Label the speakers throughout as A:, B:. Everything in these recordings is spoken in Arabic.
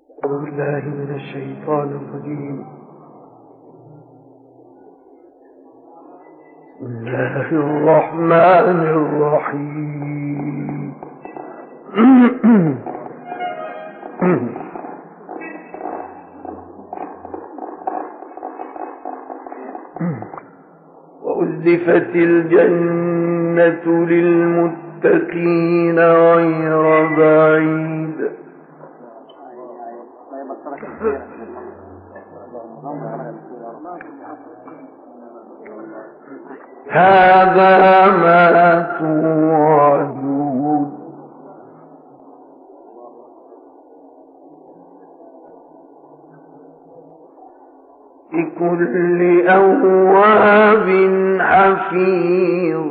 A: أعوذ بالله من الشيطان الرجيم. بسم الله الرحمن الرحيم. وأزلفت الجنة للمتقين غير بعيد. هذا ما توعدون لكل أواب حفيظ.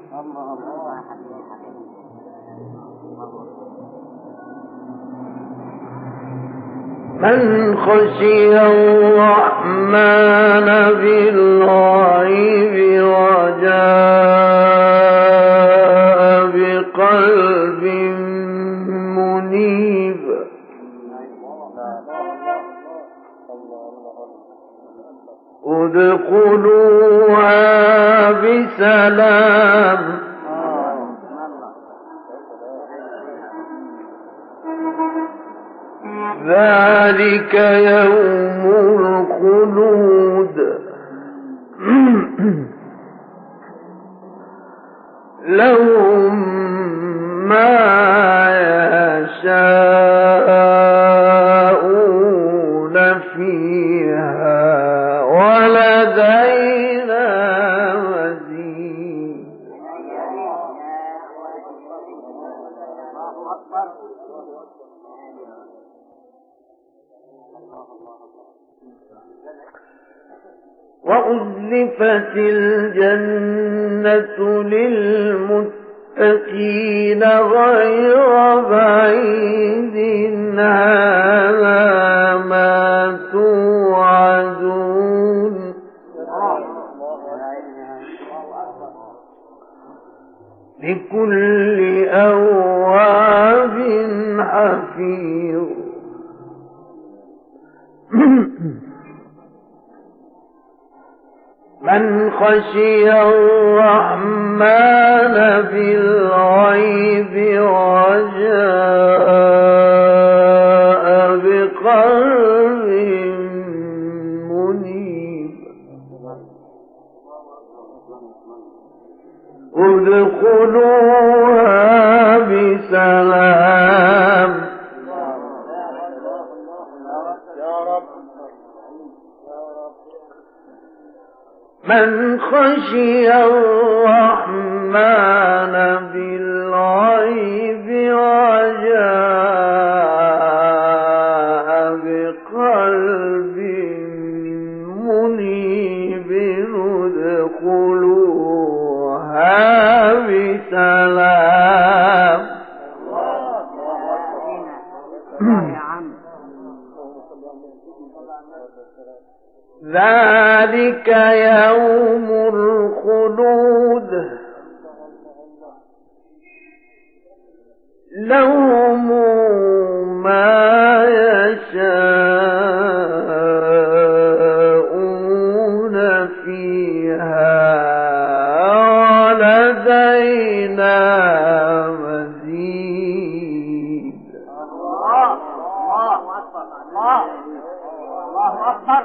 A: من خشي الرحمن بالغيب وجاء بقلب منيب. ادخلوها بسلام. ذلك يوم الخلود. لهم ما يشاءون فيها ولدينا مزيد. وأزلفت الجنة للمتقين غير بعيد. هذا ما توعدون لكل أواب حفيظ. من خشي الرحمن بالغيب وجاء بقلب منيب. ادخلوها بسلام. من خشي الرحمن بالغيب وجاء بقلب منيب. ادخلوها بسلام. ذلك يوم الخلود. لهم ما يشاءون فيها ولدينا مزيد. الله أكبر. الله أكبر.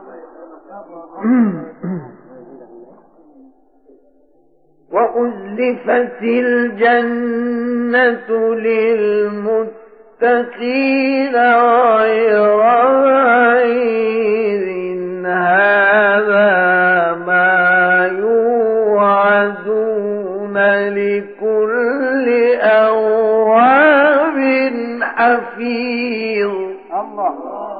A: وأزلفت الجنة للمتقين غير بعيد. هذا ما يوعدون لكل أواب حفيظ. الله.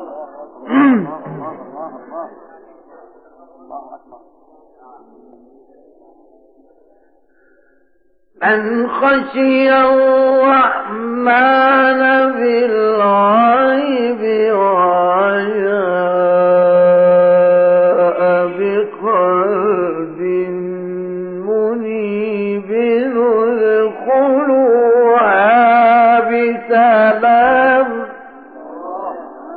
A: من خشي الرحمن بالغيب وجاء بقلب منيب. ادخلوها بسلام.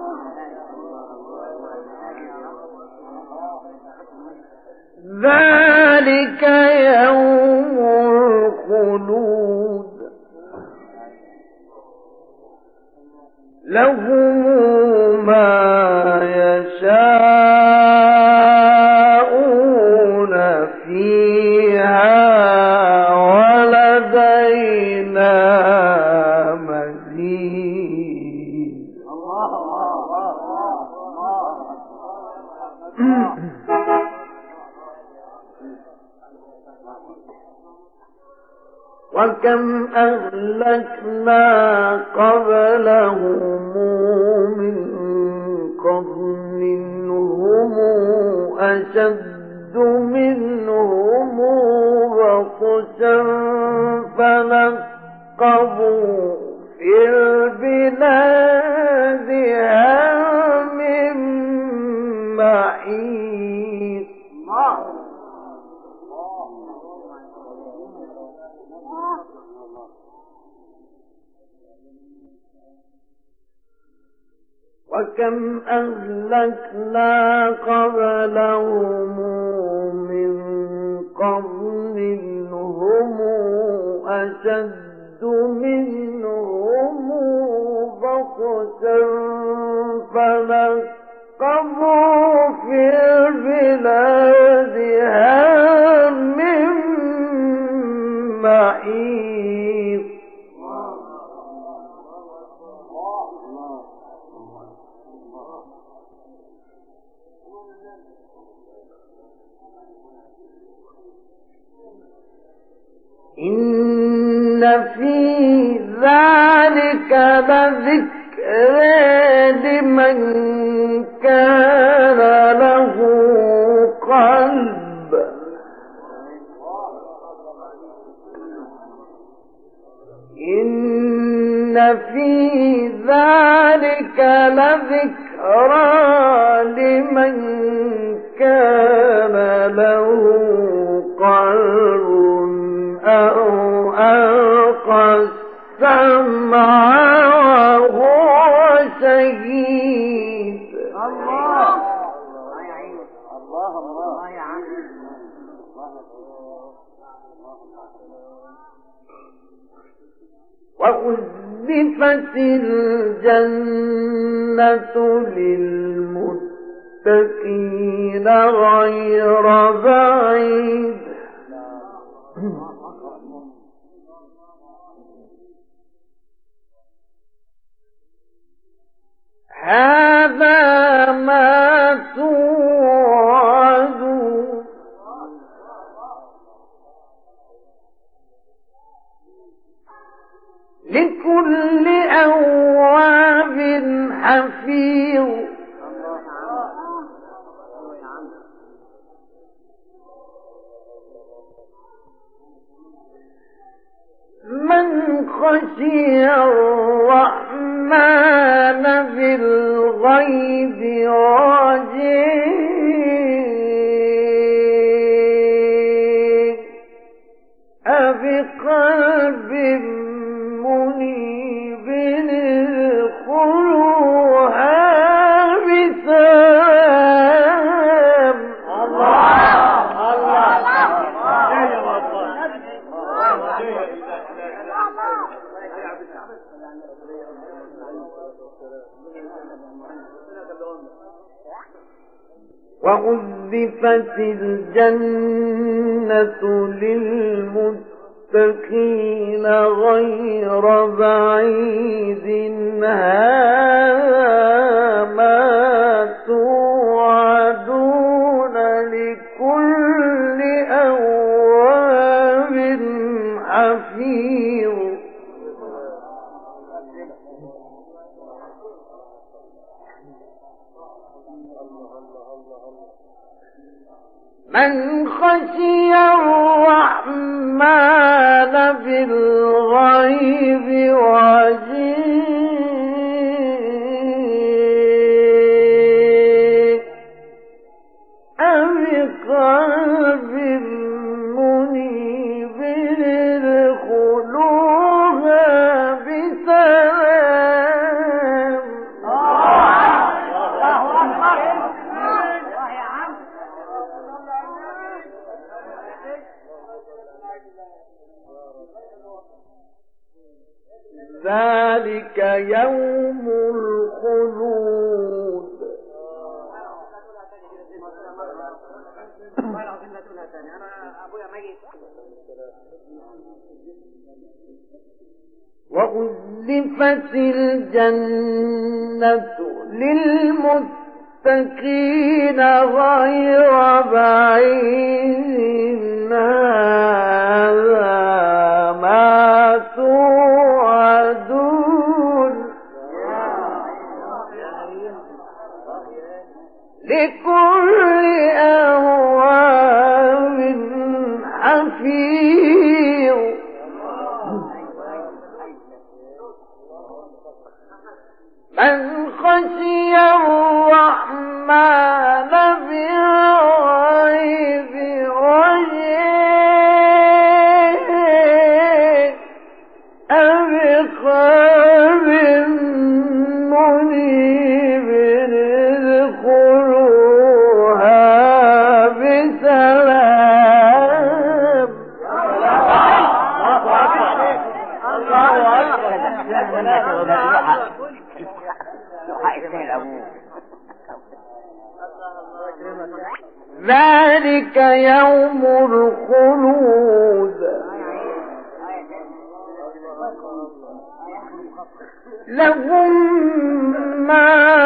A: وكم أهلكنا قبلهم من قرن هم أشد منهم بطشا فنقبوا في البلاد هل من محيص. وكم أهلكنا قبلهم من قرن هم أشد منهم بطشا فنقبوا في البلاد هل من محيص. إن في ذلك لذكر لمن كان له قلب. إن في ذلك لذكرى لمن كان له قلب أو ألقى السمع وهو شهيد. الله الله الله يا عم. وأزلفت الجنة للمتقين غير بعيد. هذا ما توعدون لكل أواب حفيظ. من خشي الرحمن بالغيب وجاء بقلب منيب ادخلوها بسلام. الله الله وأزلفت الجنة للمتقين غير بعيد. هذا ما توعدون لكل أواب حفيظ. من خشي الرحمن بالغيب وجاء بقلب منيب ادخلوها بسلام. ذلك يوم الخلود. وأزلفت الجنة للمتقين غير بعيد. هذا ما توعدون لكل أواب حفيظ من خشي الرحمن بالغيب وجاء بقلب منيب ادخلوها بسلام. ذلك يوم الخلود لهم ما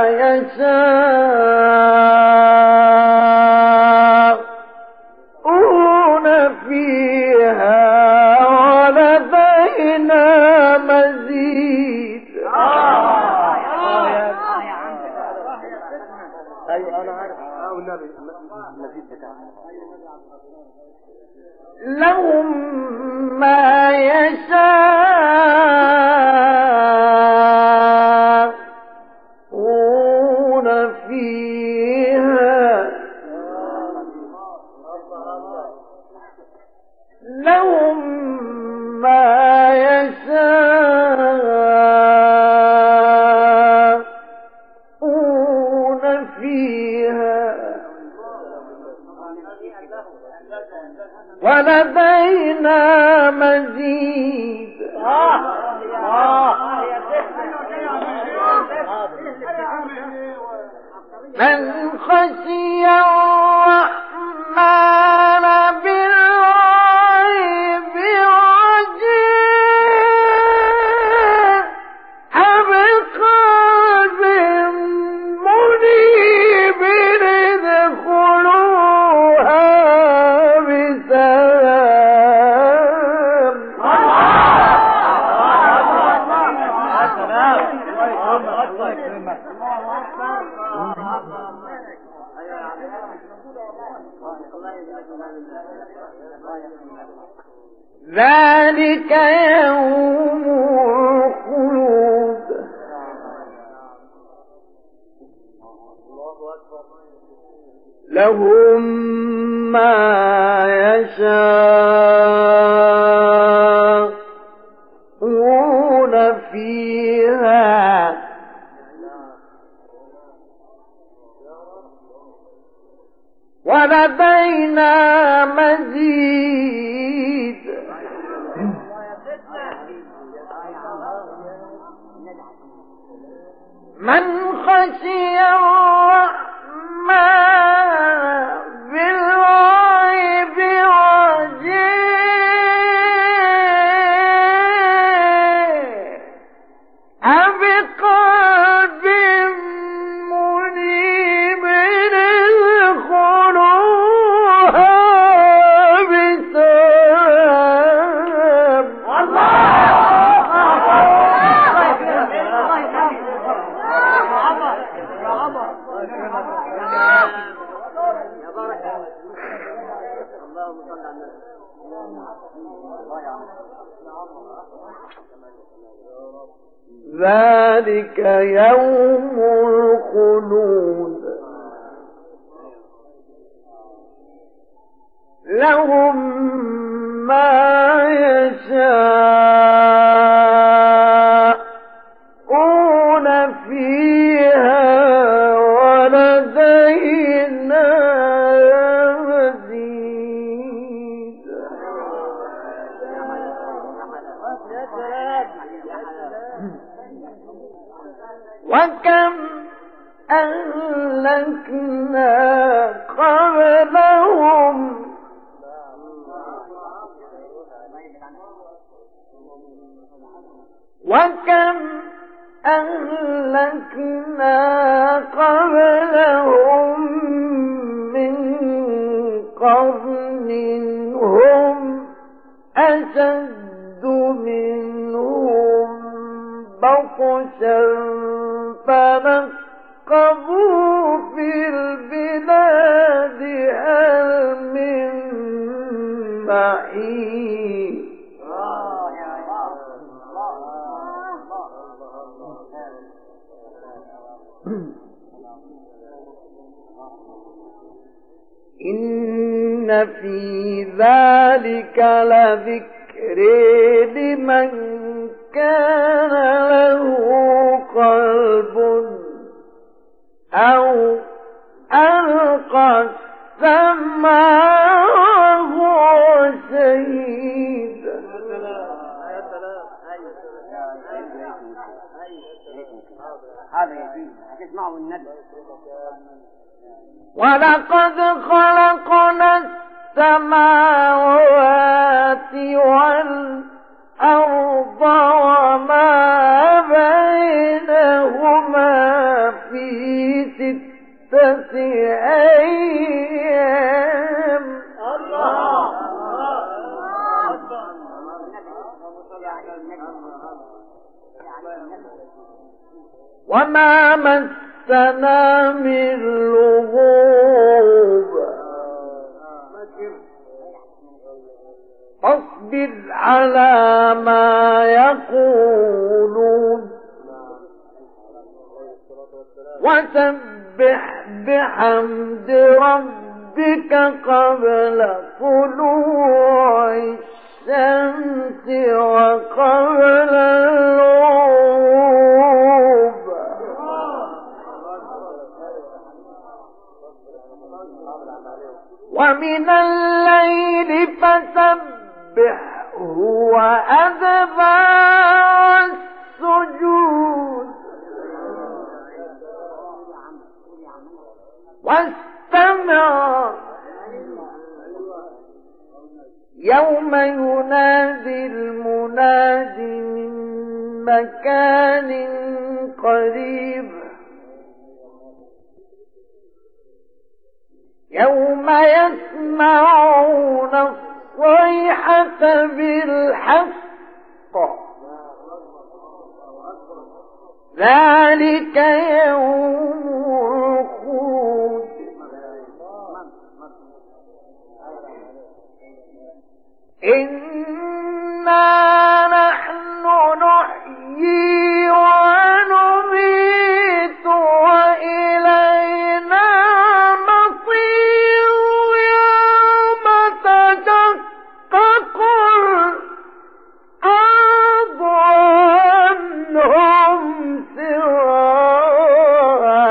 A: يشاءون فيها ولدينا مزيد. لهم ما يشاءون فيها لهم ما يشاءون فيها ولدينا مزيد. من خشي الرحمن بالغيب وجاء بقلب منيب ادخلوها بسلام. ذلك يوم الخلود لهم ما يشاءون فيها ولدينا مزيد. من خشي الرحمن بالغيب وجاء بقلب منيب ادخلوها بسلام. ذلك يوم الخلود لهم ما يشاءون فيها ولدينا مزيد. وكم أهلكنا قبلهم وكم أهلكنا قبلهم من قرن هم أشد منهم بطشا فنقبوا في البلاد هل من محيص إن في ذلك لذكر لمن كان له قلب أو ألقى السمع وهو شهيد.
B: هذا يجيب هتسمعوا النبي.
A: ولقد خلقنا السماوات والأرض وما بينهما في 6 أيام. وما مسنا من لغوب فاصبر على ما يقولون وسبح بحمد ربك قبل طلوع الشمس وقبل الغروب ومن الليل فسبحه وأدبار السجود واستمع يوم ينادي المناد من مكان قريب يوم يسمعون الصيحة بالحق ذلك يوم الخروج إنا نحن نحيي ونميت وإلينا المصير يوم تشقق الأرض عنهم سرارا.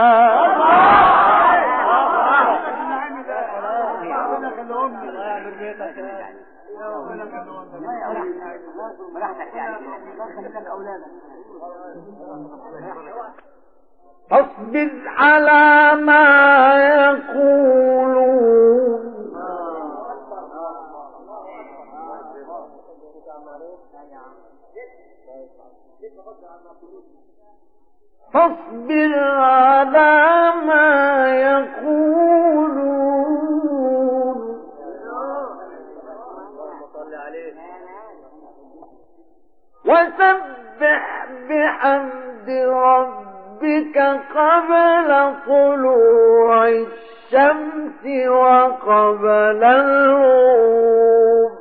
A: فاصبر على ما يقولون فاصبر على ما يقولون وسبح بحمد ربك قبل طلوع الشمس وقبل الغروب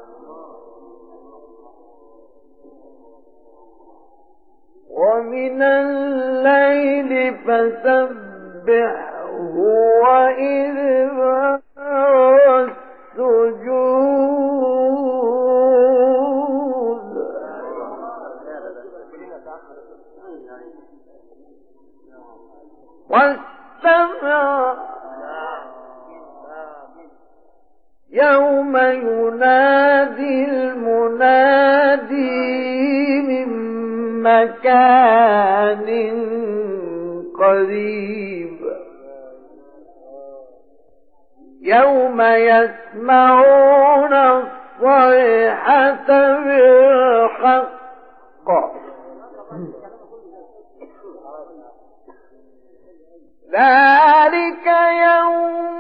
A: ومن الليل فسبحه وإدبار السجود واستمع يوم ينادي المنادي من مكان قريب يوم يسمعون الصيحة بالحق ذلك يوم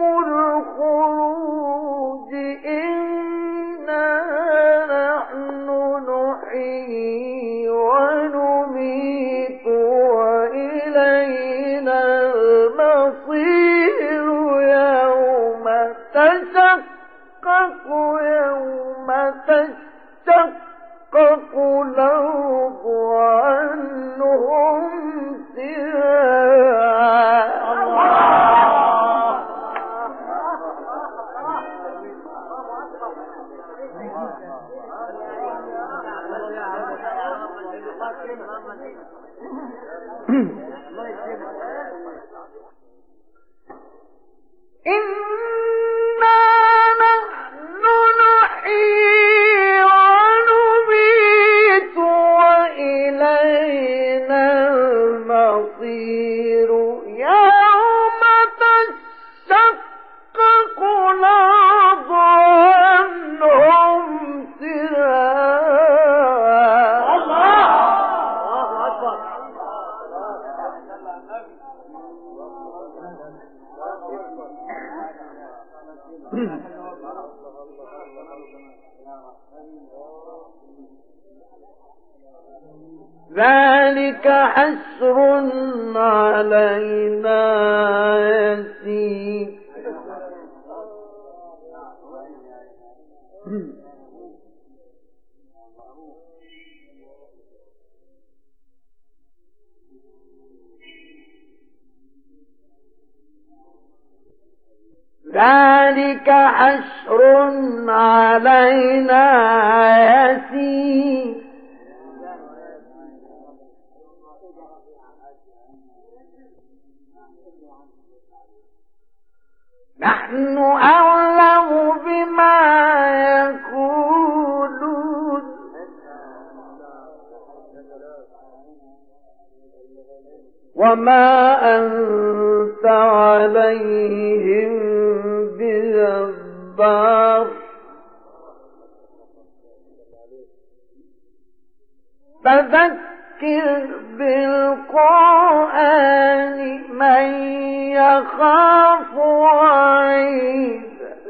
A: الخروج إنا نحن إنا نحن نحيي ونميت وإلينا المصير يوم تشقق الأرض عنهم سراعا. الله أكبر. ذلك حسر علينا يسير. ذلك حشر علينا يسير. نحن أعلم بما يقولون وما أنت عليهم بجبار. فذكر بالقرآن من يخاف وعيد.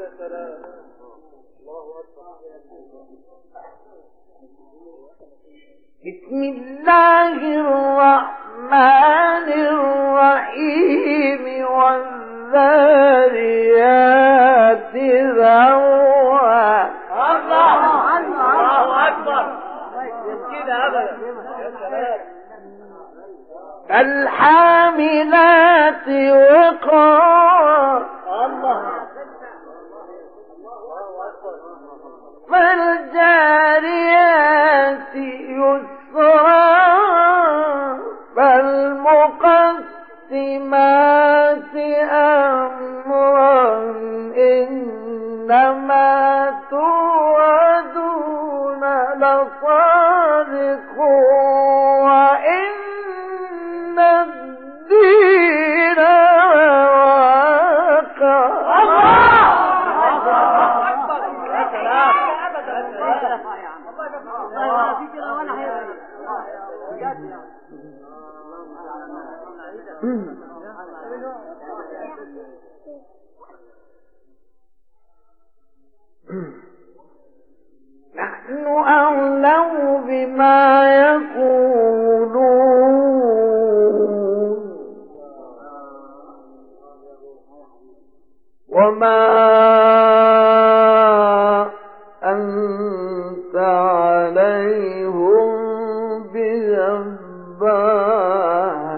A: بسم الله الرحمن الرحيم والذاريات ذروا. الله أكبر. كده أبدا. فالحاملات وقرا. الله. فالجاريات يسرا. فالمقسمات أمرا إنما توعدون لصادق وإن الدين لواقع. نحن أعلم بما يقولون وما أنت عليهم بجبار.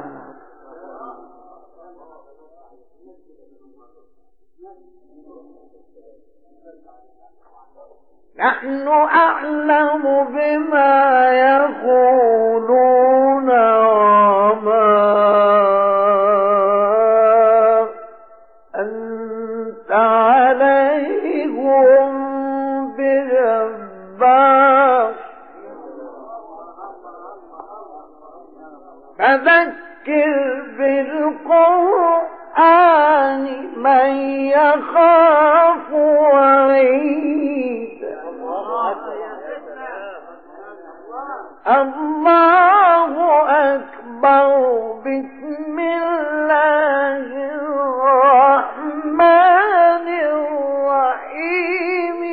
A: نحن أعلم بما يقولون وما أنت عليهم بجبار. فذكر بالقرآن من يخاف وعيد. الله أكبر. بسم الله الرحمن الرحيم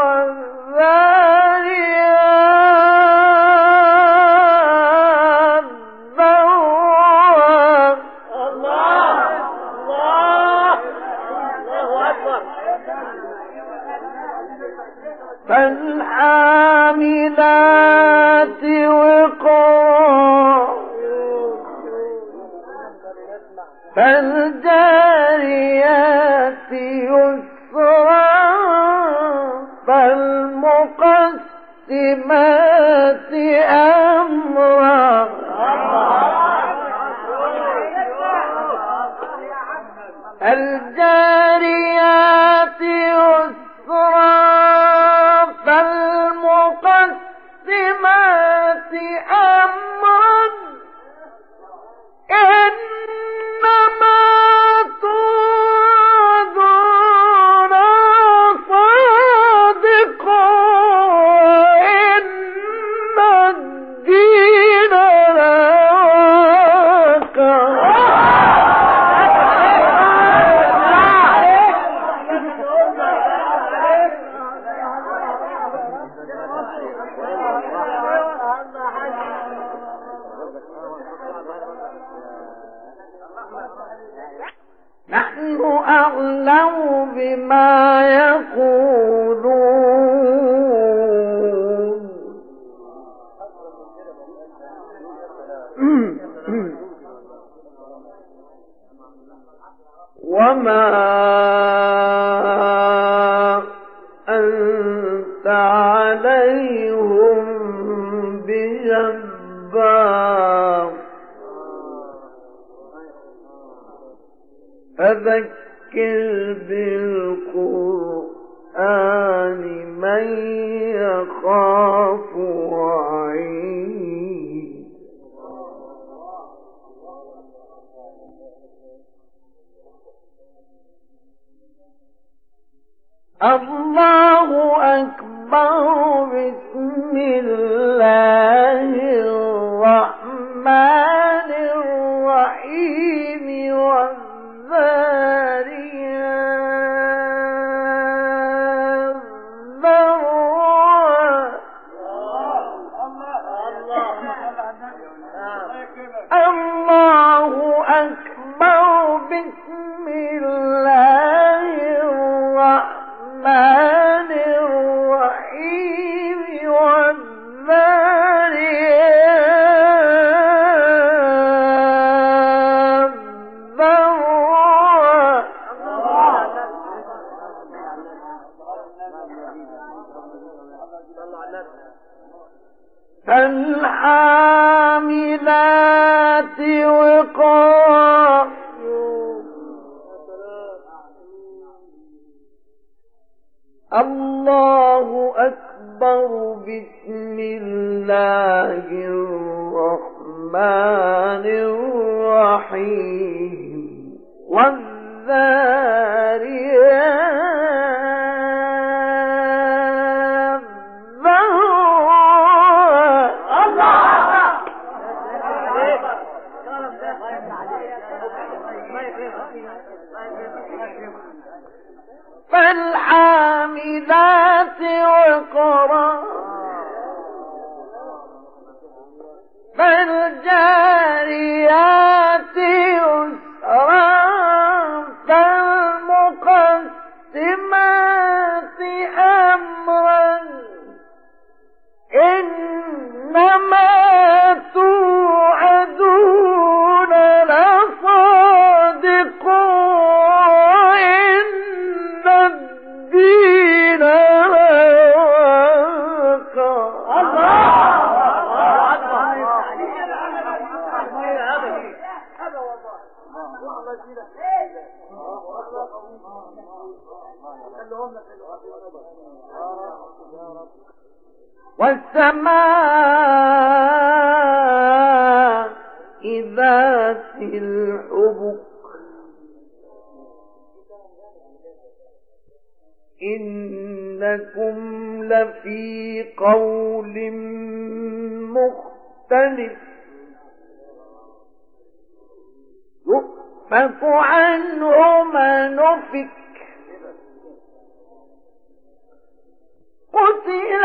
A: والذاريات ذروا. الله أكبر. فالحاملات وقرا. فالجاريات يسرا. فالمقسمات أمرا نحن أعلم بما يقولون وما أنت عليهم بجبار فذكر بالقرآن من يخاف وعيد الله أكبر بسم الله الرحمن الرحيم والذاريات ذروا الله أكبر بسم الله الرحمن الرحيم والذاريات ذروا فالحاملات وقرا الله أكبر بسم الله الرحمن الرحيم والذاريات فالحاملات وقرا فالجاريات يسرا فالمقسمات أمرا إنما توعدون لصادق وإن الدين لواقع والسماء ذات الحبك إنكم لفي قول مختلف يؤفك عنه من أفك قتل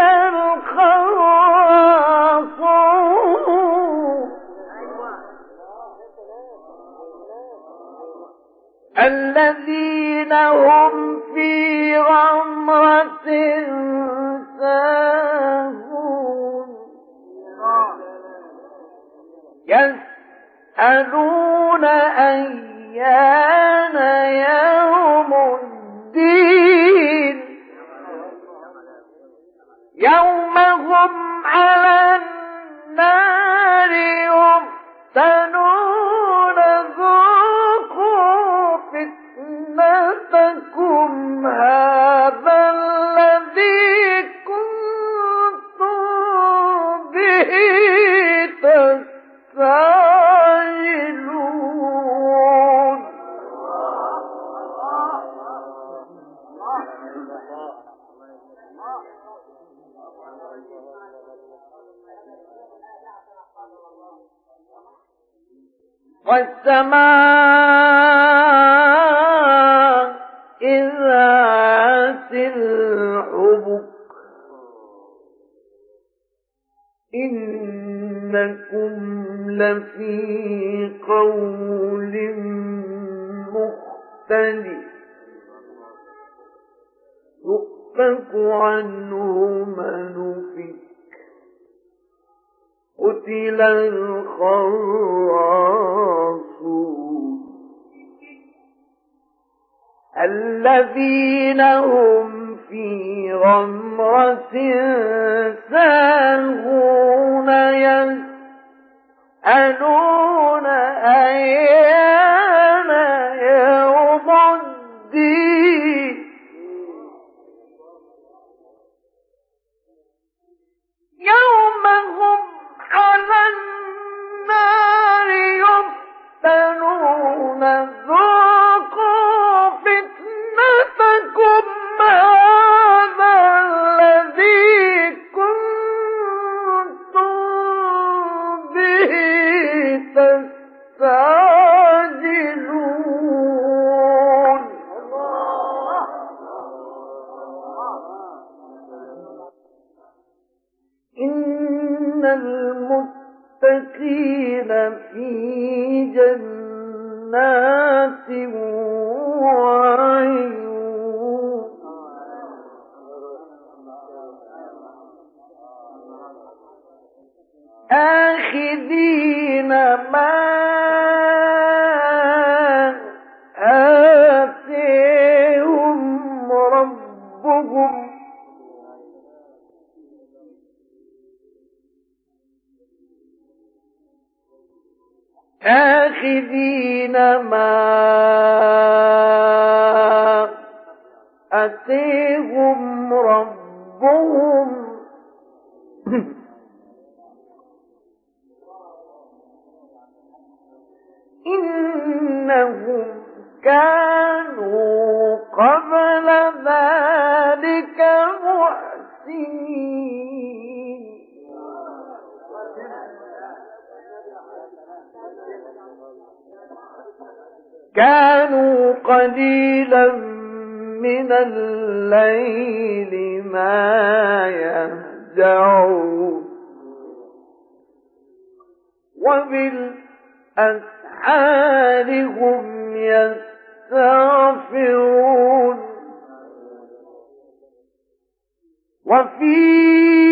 A: الخراصون الذين هم في غمرة ساهون يسألون أيان يوم الدين يوم هم على النار يفتنون ذوقوا فتنتكم هذا الذي كنتم به تستعجلون والسماء ذات الحبك إنكم إنكم لفي قول مختلف يؤفك عنه من أفك قتل الخراصون الذين هم في غمرة ساهون يسألون أيان يوم الدين يوم هم على النار يفتنون ذوقوا فتنتكم هذا الذي كنتم به تستعجلون إن المتقين في جنات وعيون آخذين ما آتيهم ربهم آخذين ما آتيهم ربهم إنهم كانوا قبل ذلك محسنين كانوا قليلا من الليل ما يهجعون وبالأسحار هم يستغفرون وفي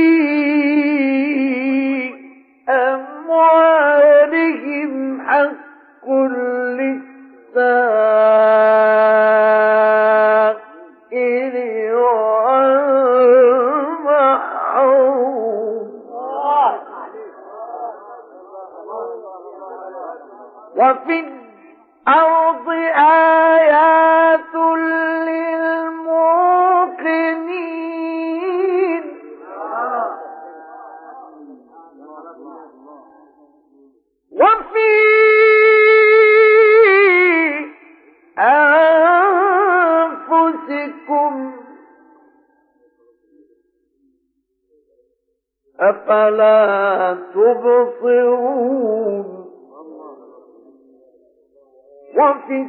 A: أموالهم حق للسائل والمحروم وفي الأرض آيات للموقنين وفي أنفسكم أفلا تبصرون وفي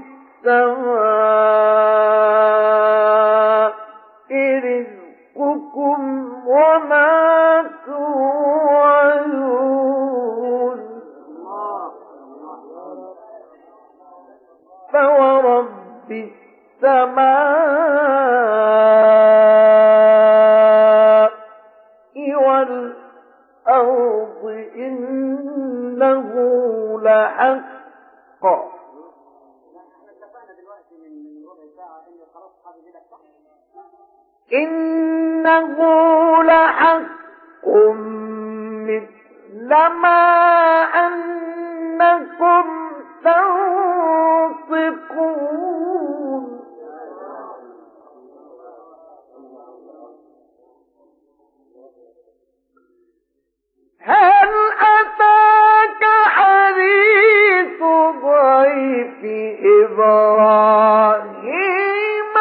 A: السماء رزقكم وما توعدون فورب السماء والأرض إنه لحق إنه لحق مثل ما أنكم تنطقون هل أتاك حديث ضيف إبراهيم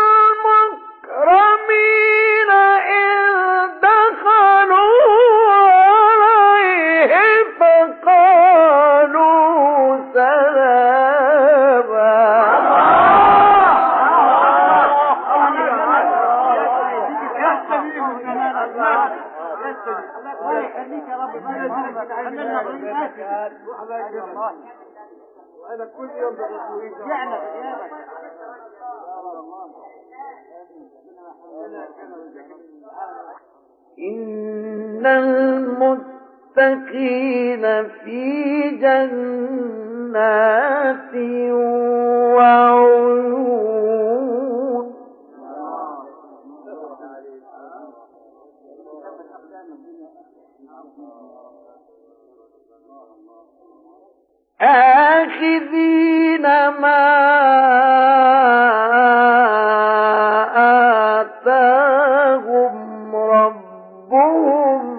A: المكرمين إذ دخلوا عليه فقالوا سلاما
B: يخليك يا رب.
A: انا كل يوم
B: رجعنا غيابك.
A: إن المتقين في جنات وعيون آخذين ما آتاهم ربهم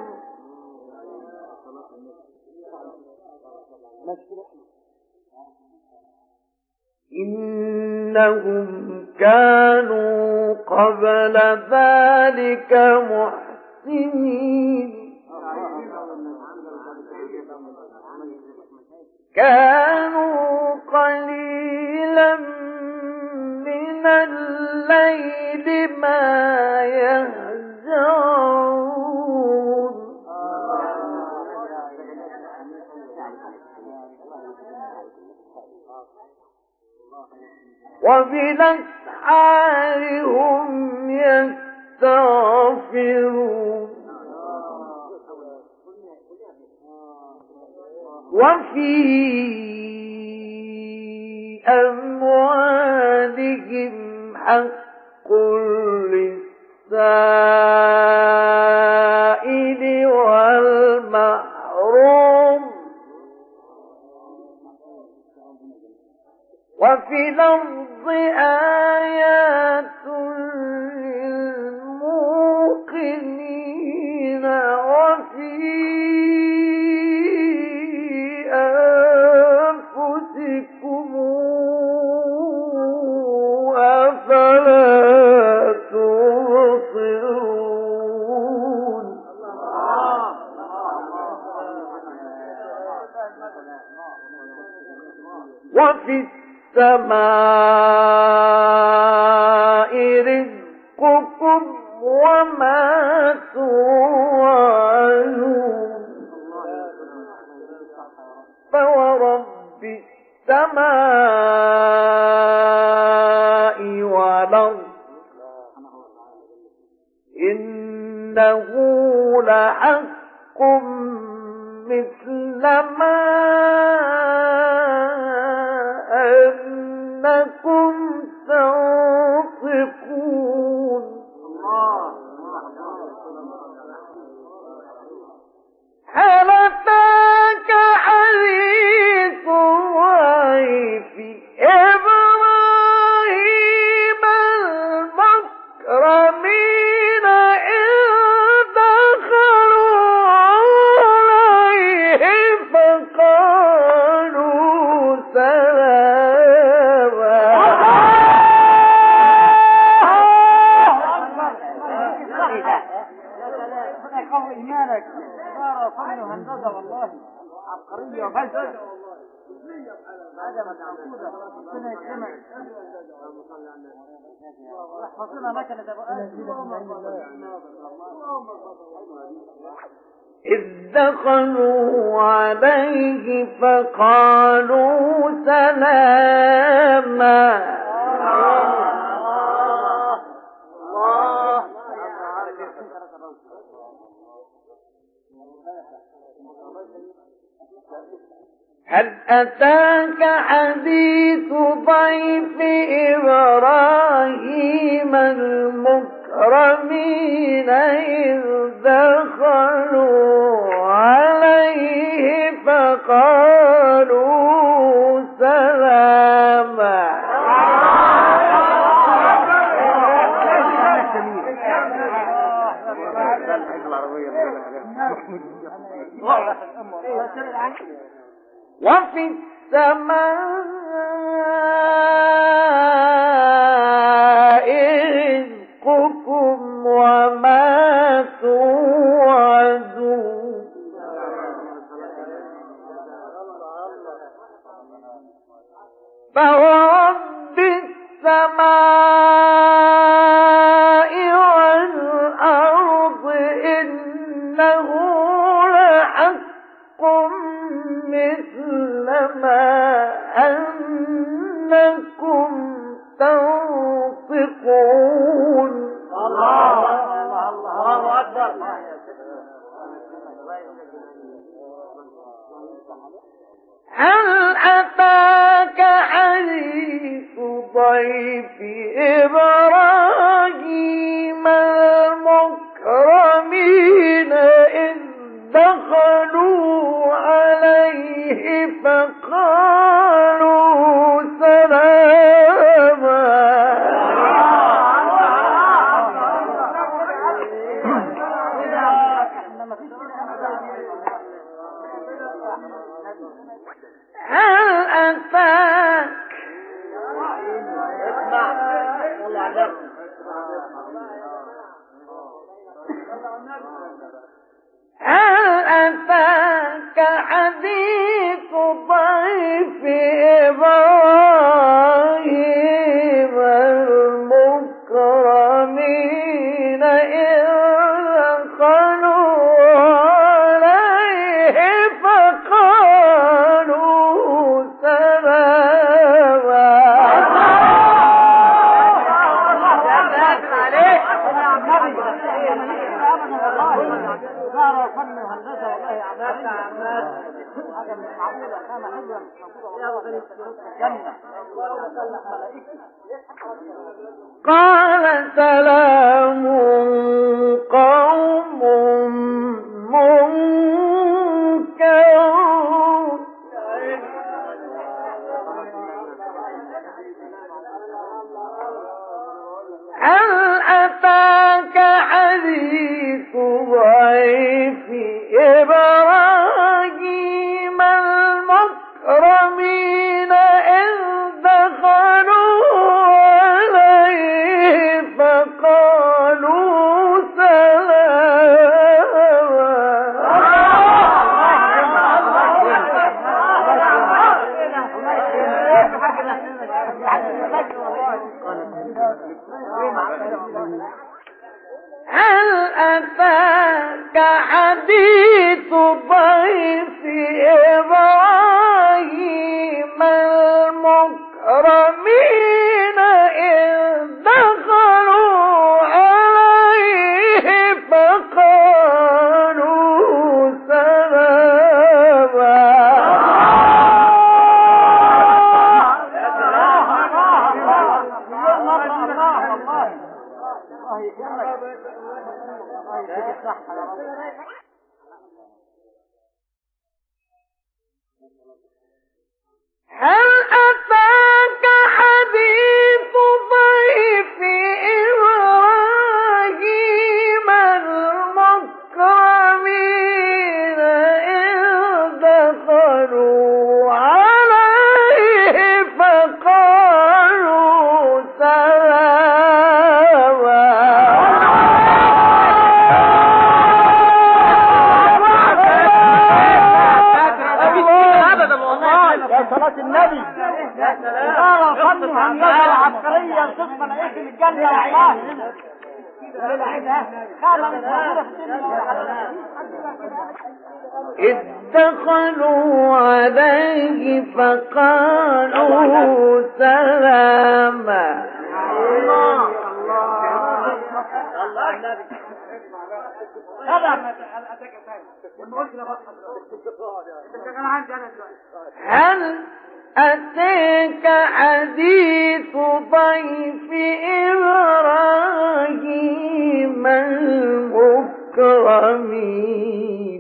A: إنهم كانوا قبل ذلك محسنين كانوا قليلا من الليل ما يهجعون وبالأسحار هم يستغفرون وفي أموالهم حق للسائل والمحروم وفي الأرض آيات للموقنين وفي أنفسكم أفلا تبصرون وفي السماء رزقكم وما توعدون فورب السماء والأرض إنه لحق مثل ما أنكم تنطقون هل أتاك حديث ضيف إبراهيم المكرمين إذ دخلوا عليه فقالوا سلاما
B: قوي إيمانك صار فن وهندسة والله عبقرية وفلسفة عجبت عنقودة ربنا يكرمك احفظنا مكنة أبو
A: إذ دخلوا عليه فقالوا سلاما هل أتاك حديث ضيف إبراهيم المكرمين إذ دخلوا عليه فقالوا سلاما وفي السماء رزقكم وما توعدون فورب السماء والأرض إنه مثل ما أنكم تنطقون.
B: الله أكبر.
A: هل أتاك حديث ضيف إبراهيم المكرمين إذ دخلوا عليه فقالوا سلاما. هل أتاك حديث ضيف إبراهيم المكرمين إذ دخلوا عليه فقالوا سلاما. قال سلام قوم منكرون. هل أتاك حديث ضيف إبراهيم المكرمين إذ دخلوا عليه فقالوا هل أتاك حديث ضيف إبراهيم المكرمين إذ دخلوا عليه فقالوا سلاما. هل أتاك حديث ضيف إبراهيم المكرمين إذ دخلوا عليه فقالوا سلاما.
B: صلاة النبي يا سلام. فن هندسة العبقرية القسم العيش الجنة والله.
A: إذ دخلوا عليه فقالوا سلاما. هل أتاك حديث ضيف إبراهيم المكرمين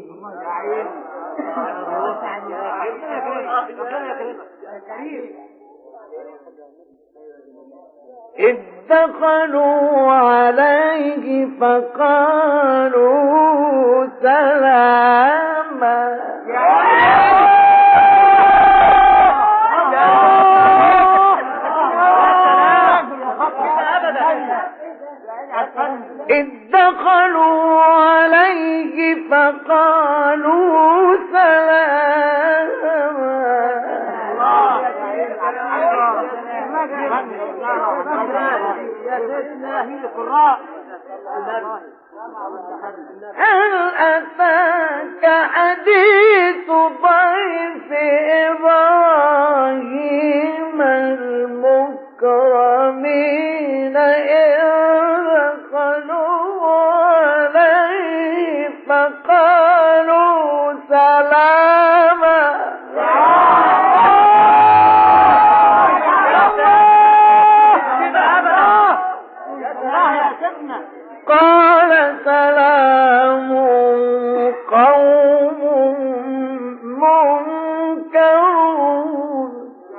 A: إذ دخلوا عليه فقالوا سلاما. إذ دخلوا عليه فقالوا سلاما. هل أتاك حديث ضيف إبراهيم المكرمين إذ دخلوا عليه فقالوا سلاما قال سلام قوم منكرون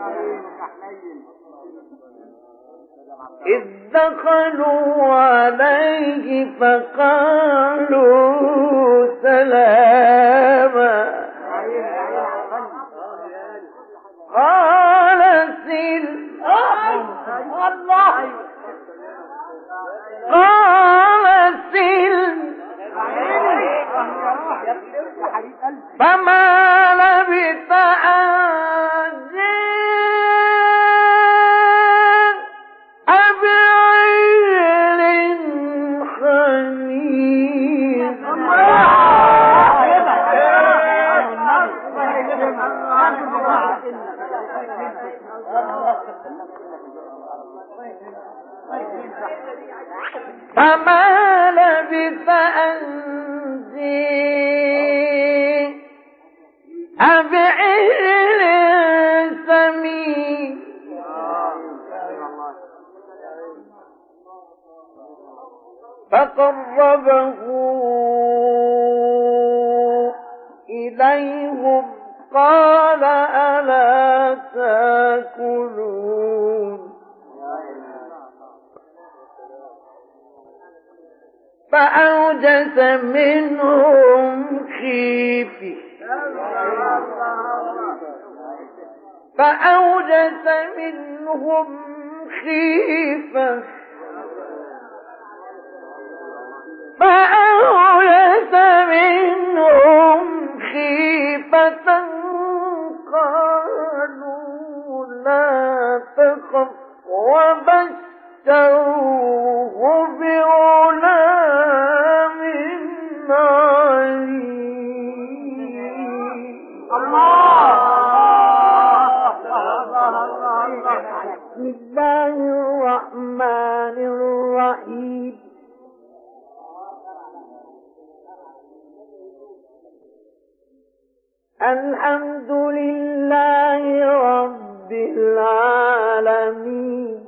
A: إذ دخلوا عليه فقالوا سلاما قال سلم فما لبث أن جاء بعجل حنيذ فما لبث أن جاء بعجل سمين فقربه إليهم قال ألا تأكلون فأوجس منهم خيفة قالوا لا تخف وبشروه بغلام عليم بسم الله الرحمن الرحيم الحمد لله رب العالمين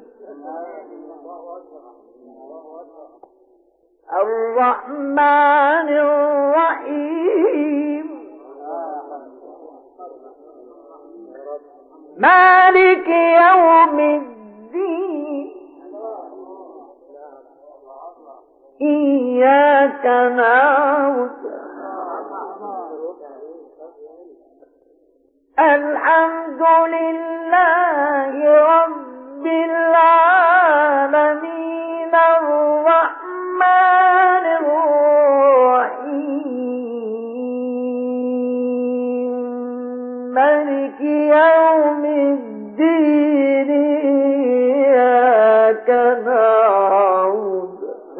A: الرحمن الرحيم مالك يوم الدين إياك نعبد الحمد لله رب العالمين الرحمن الرحيم مالك يوم الدين إياك نعبد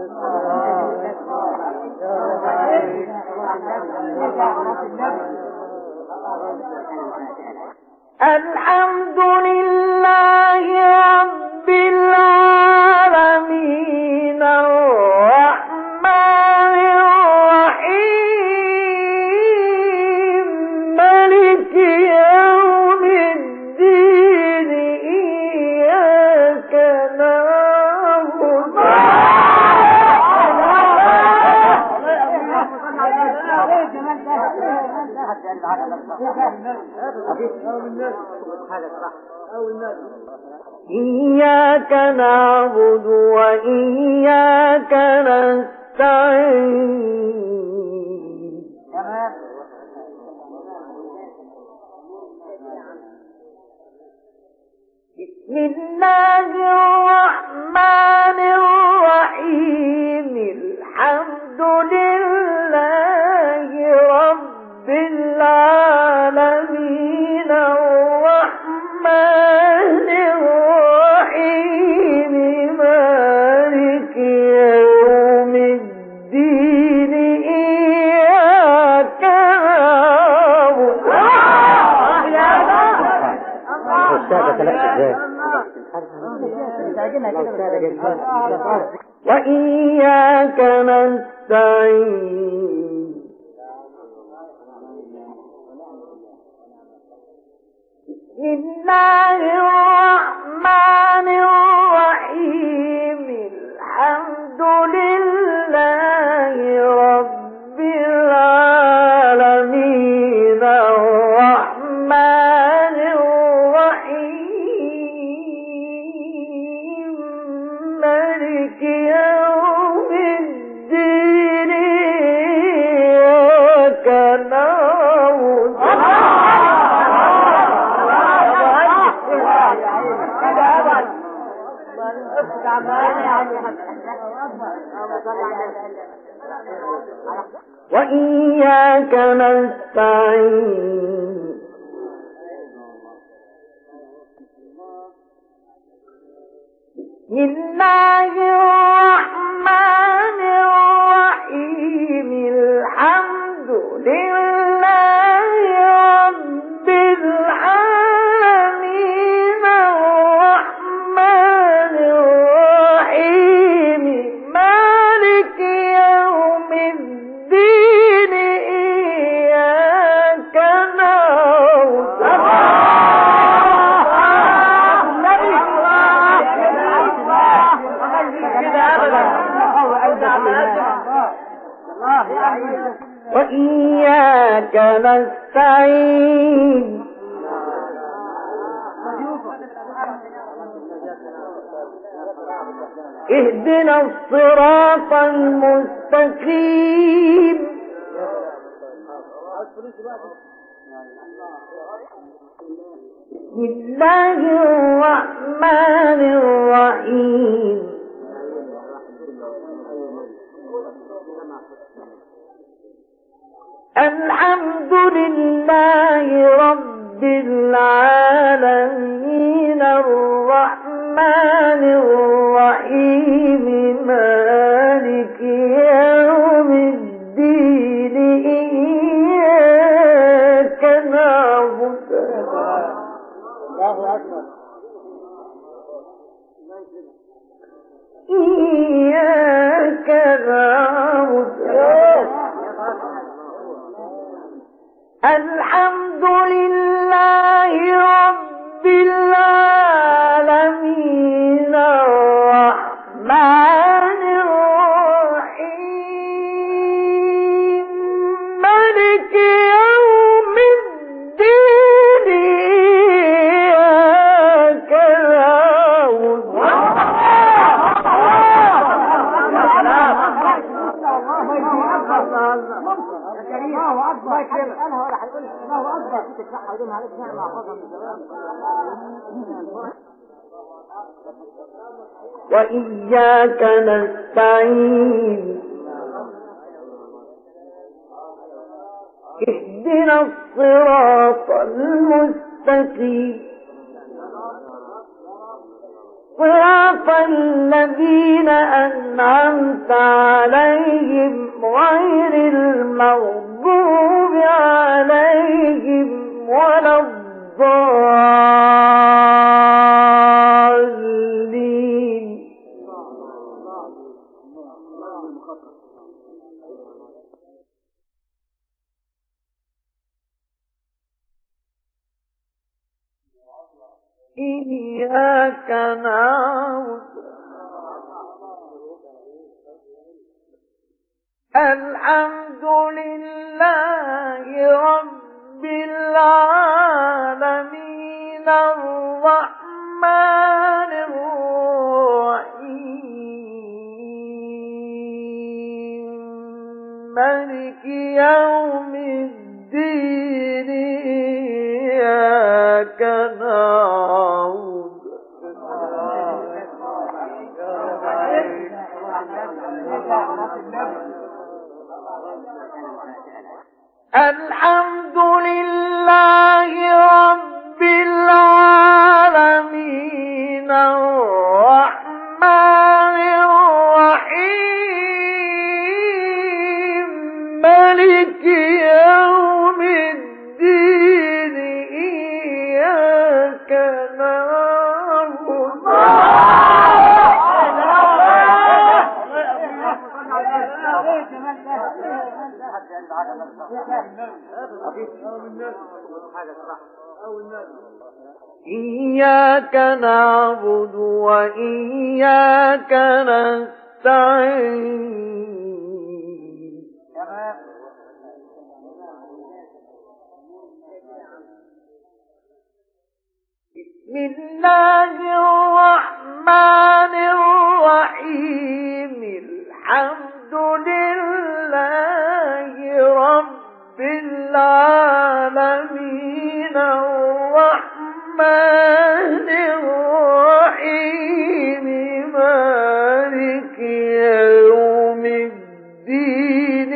A: الحمد لله رب العالمين الرحمن الرحيم مالك يوم الدين إياك نعبد إياك نعبد وإياك نستعين بسم الله الرحمن الرحيم الحمد لله رب العالمين الرحمن الرحيم مالك يوم الدين إياك وإياك نستعين بسم الله الرحمن الرحيم الحمد لله رب العالمين الرحمن الرحيم مالك يوم الدين إياك نعبد وإياك نستعين بسم الله الرحمن الرحيم الحمد لله رب العالمين الرحمن الرحيم مالك يوم الدين إياك وإياك نستعين اهدنا الصراط المستقيم بسم الله الرحمن الرحيم الحمد لله رب العالمين الرحمن الرحيم مالك يوم الدين إياك نعبد إياك نعبد الحمد لله رب العالمين الرحمن الرحيم مالك يوم الدين إياك وإياك نستعين اهدنا الصراط المستقيم صراط الذين أنعمت عليهم غير المغضوب عليهم ولا الضالين إياك نعبد الحمد لله رب العالمين الرحمن الرحيم مالك يوم الدين إياك نعبد الحمد لله رب العالمين الرحمن الرحيم مالك يوم الدين إياك إياك نعبد وإياك نستعين بسم الله الرحمن الرحيم الحمد لله رب العالمين الرحمن الرحيم مالك يوم الدين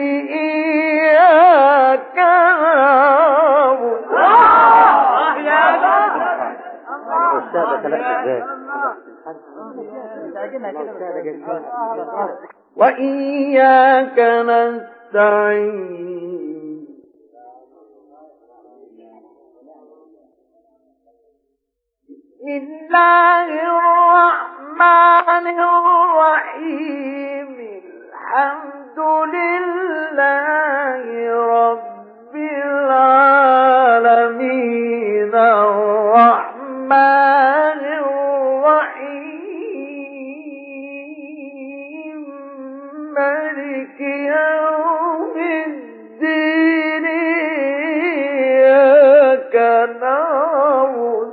A: إياك نعبد وإياك نستعين بسم الله الرحمن الرحيم الحمد لله رب العالمين الرحمن الرحيم مالك يوم الدين إياك نعبد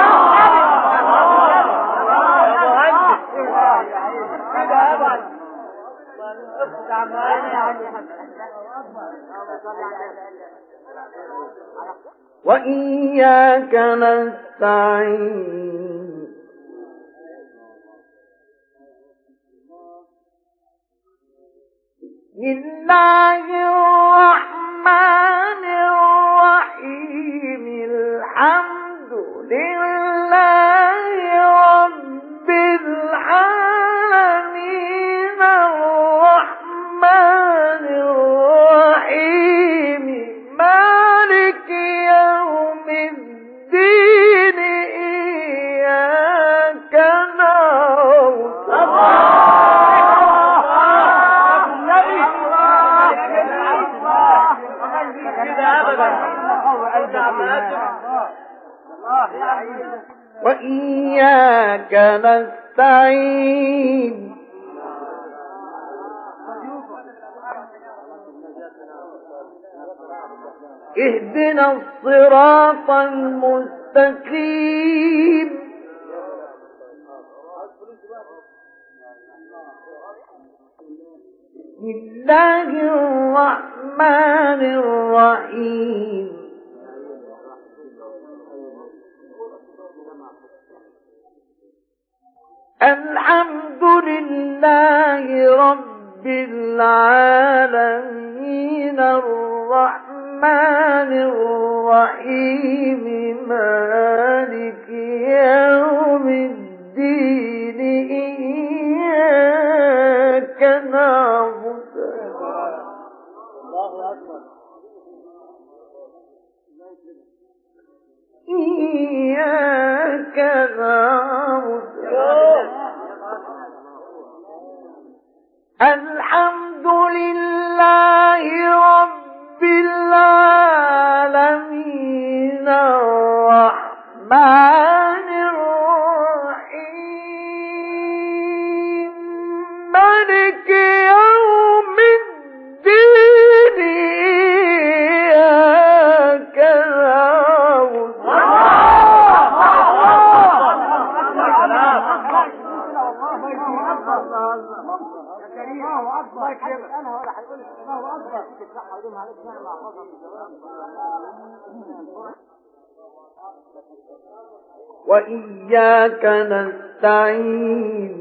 A: وإياك نستعين بسم الله الرحمن الرحيم الحمد لله رب العالمين الرحمن الرحيم مالك يوم الدين إياك نعبد وإياك نستعين اهدنا الصراط المستقيم بسم الله الرحمن الرحيم الحمد لله رب العالمين الرحمن الرحيم مالك يوم الدين إياك نعبد إياك نعبد الحمد لله رب العالمين الرحمن الرحيم مالك يوم الدين إياك وإياك نستعين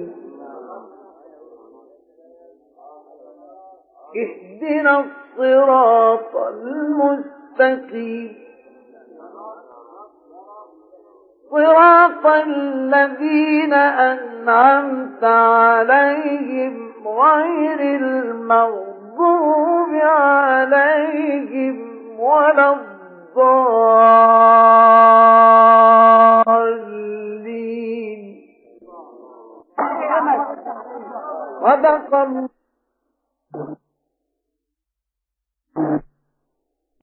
A: اهدنا الصراط المستقيم صراط الذين أنعمت عليهم غير المغضوب عليهم ولا الضالين. صدق الله.